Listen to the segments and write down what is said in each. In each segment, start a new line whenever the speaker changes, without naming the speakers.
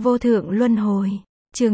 Vô thượng luân hồi. Chương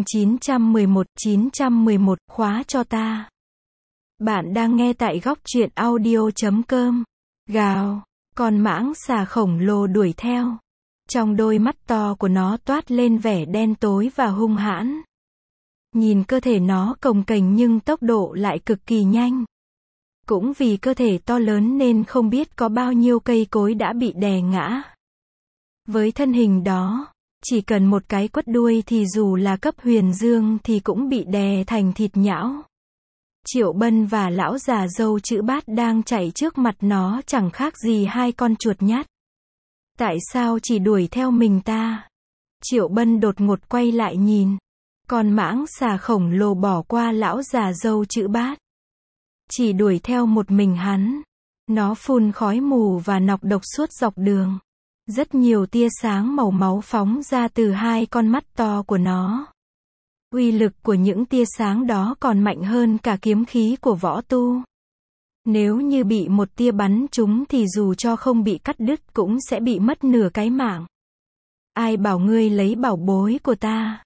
911, khóa cho ta. Bạn đang nghe tại góc truyện audio.com. Gào, con mãng xà khổng lồ đuổi theo. Trong đôi mắt to của nó toát lên vẻ đen tối và hung hãn. Nhìn cơ thể nó cồng kềnh nhưng tốc độ lại cực kỳ nhanh. Cũng vì cơ thể to lớn nên không biết có bao nhiêu cây cối đã bị đè ngã. Với thân hình đó, chỉ cần một cái quất đuôi thì dù là cấp huyền dương thì cũng bị đè thành thịt nhão. Triệu Bân và lão già râu chữ Bát đang chạy trước mặt nó chẳng khác gì hai con chuột nhắt. Tại sao chỉ đuổi theo mình ta? Triệu Bân đột ngột quay lại nhìn. Con mãng xà khổng lồ bỏ qua lão già râu chữ Bát. Chỉ đuổi theo một mình hắn. Nó phun khói mù và nọc độc suốt dọc đường. Rất nhiều tia sáng màu máu phóng ra từ hai con mắt to của nó. Uy lực của những tia sáng đó còn mạnh hơn cả kiếm khí của võ tu. Nếu như bị một tia bắn trúng thì dù cho không bị cắt đứt cũng sẽ bị mất nửa cái mạng. Ai bảo ngươi lấy bảo bối của ta?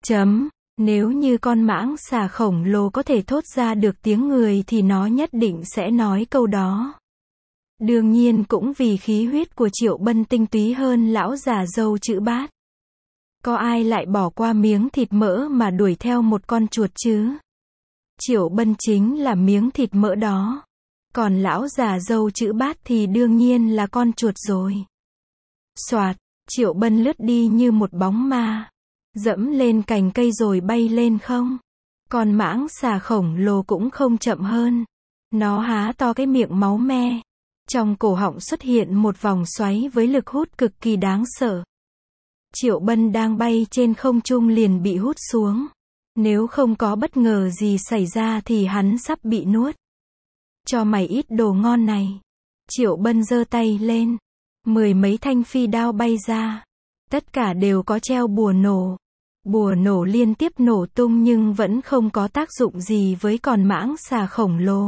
Nếu như con mãng xà khổng lồ có thể thốt ra được tiếng người thì nó nhất định sẽ nói câu đó. Đương nhiên cũng vì khí huyết của Triệu Bân tinh túy hơn lão già râu chữ Bát. Có ai lại bỏ qua miếng thịt mỡ mà đuổi theo một con chuột chứ? Triệu Bân chính là miếng thịt mỡ đó. Còn lão già râu chữ Bát thì đương nhiên là con chuột rồi. Soạt, Triệu Bân lướt đi như một bóng ma. Dẫm lên cành cây rồi bay lên không. Còn mãng xà khổng lồ cũng không chậm hơn. Nó há to cái miệng máu me. Trong cổ họng xuất hiện một vòng xoáy với lực hút cực kỳ đáng sợ. Triệu Bân đang bay trên không trung liền bị hút xuống. Nếu không có bất ngờ gì xảy ra thì hắn sắp bị nuốt. Cho mày ít đồ ngon này. Triệu Bân giơ tay lên. 10 mấy thanh phi đao bay ra. Tất cả đều có treo bùa nổ. Bùa nổ liên tiếp nổ tung nhưng vẫn không có tác dụng gì với con mãng xà khổng lồ.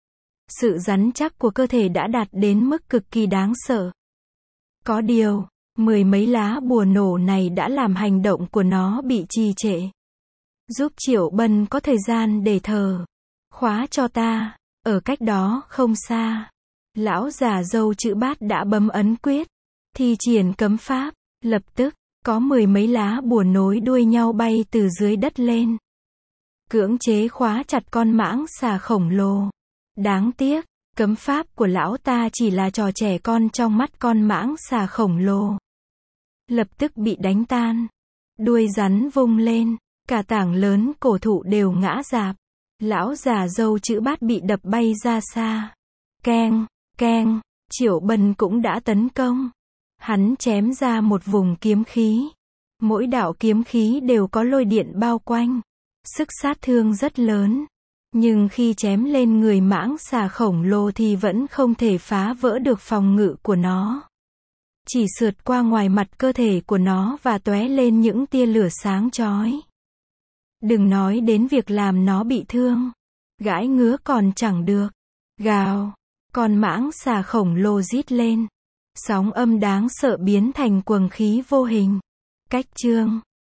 Sự rắn chắc của cơ thể đã đạt đến mức cực kỳ đáng sợ. Có điều, 10 mấy lá bùa nổ này đã làm hành động của nó bị trì trệ. Giúp Triệu Bân có thời gian để thở. Khóa cho ta, ở cách đó không xa. Lão già râu chữ Bát đã bấm ấn quyết. Thi triển cấm pháp, lập tức, có 10 mấy lá bùa nối đuôi nhau bay từ dưới đất lên. Cưỡng chế khóa chặt con mãng xà khổng lồ. Đáng tiếc, cấm pháp của lão ta chỉ là trò trẻ con trong mắt con mãng xà khổng lồ. Lập tức bị đánh tan. Đuôi rắn vung lên, cả tảng lớn cổ thụ đều ngã rạp. Lão già râu chữ Bát bị đập bay ra xa. Keng, keng, Triệu Bân cũng đã tấn công. Hắn chém ra một vùng kiếm khí. Mỗi đạo kiếm khí đều có lôi điện bao quanh. Sức sát thương rất lớn. Nhưng khi chém lên người mãng xà khổng lồ thì vẫn không thể phá vỡ được phòng ngự của nó. Chỉ sượt qua ngoài mặt cơ thể của nó và tóe lên những tia lửa sáng chói. Đừng nói đến việc làm nó bị thương. Gãi ngứa còn chẳng được. Gào, con mãng xà khổng lồ rít lên. Sóng âm đáng sợ biến thành quầng khí vô hình. Cách chương